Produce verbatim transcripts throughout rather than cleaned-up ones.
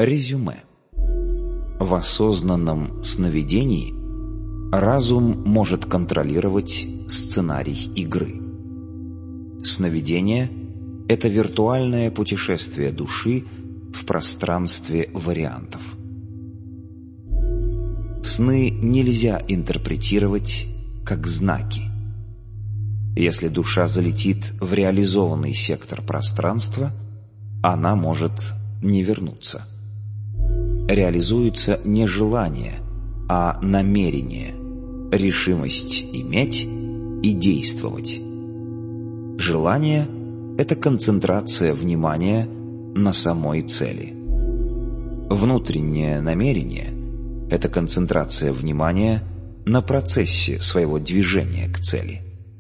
Резюме. В осознанном сновидении разум может контролировать сценарий игры. Сновидение — это виртуальное путешествие души в пространстве вариантов. Сны нельзя интерпретировать как знаки. Если душа залетит в реализованный сектор пространства, она может не вернуться. Реализуется не желание, а намерение, решимость иметь и действовать. Желание — это концентрация внимания на самой цели. Внутреннее намерение — это концентрация внимания на процессе своего движения к цели.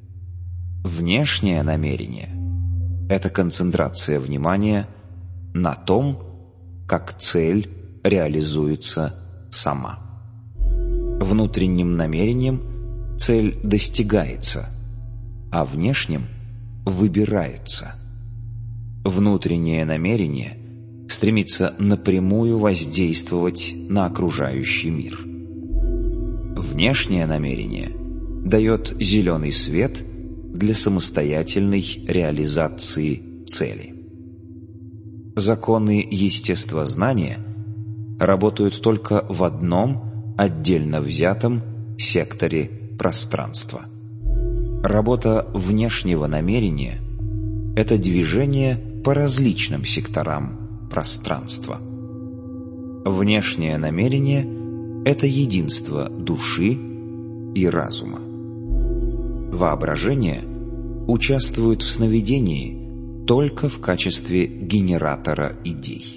Внешнее намерение — это концентрация внимания на том, как цель реализуется сама. Внутренним намерением цель достигается, а внешним выбирается. Внутреннее намерение стремится напрямую воздействовать на окружающий мир. Внешнее намерение дает зеленый свет для самостоятельной реализации цели. Законы естествознания работают только в одном отдельно взятом секторе пространства. Работа внешнего намерения — это движение по различным секторам пространства. Внешнее намерение — это единство души и разума. Воображение участвует в сновидении только в качестве генератора идей.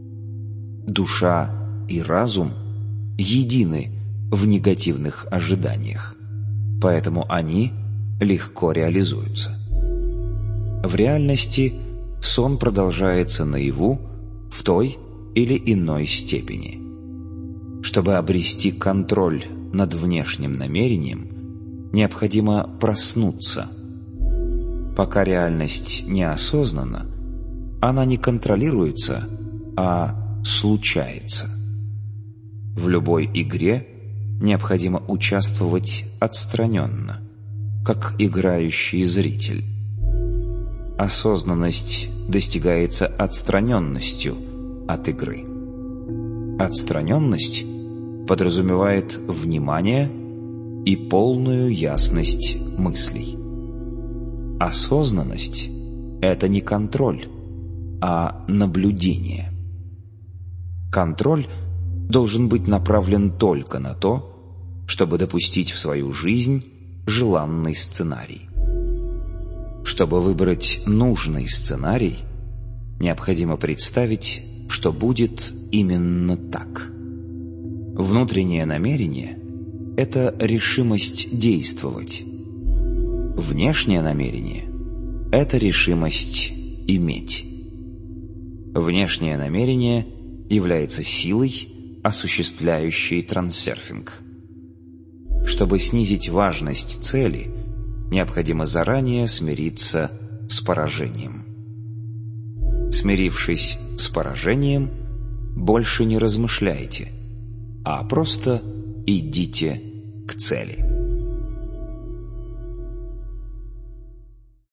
Душа и разум едины в негативных ожиданиях, поэтому они легко реализуются. В реальности сон продолжается наяву в той или иной степени. Чтобы обрести контроль над внешним намерением, необходимо проснуться. Пока реальность неосознанна, она не контролируется, а случается. В любой игре необходимо участвовать отстраненно, как играющий зритель. Осознанность достигается отстраненностью от игры. Отстраненность подразумевает внимание и полную ясность мыслей. Осознанность — это не контроль, а наблюдение. Контроль должен быть направлен только на то, чтобы допустить в свою жизнь желанный сценарий. Чтобы выбрать нужный сценарий, необходимо представить, что будет именно так. Внутреннее намерение — это решимость действовать. Внешнее намерение — это решимость иметь. Внешнее намерение является силой, осуществляющей трансерфинг. Чтобы снизить важность цели, необходимо заранее смириться с поражением. Смирившись с поражением, больше не размышляйте, а просто идите к цели.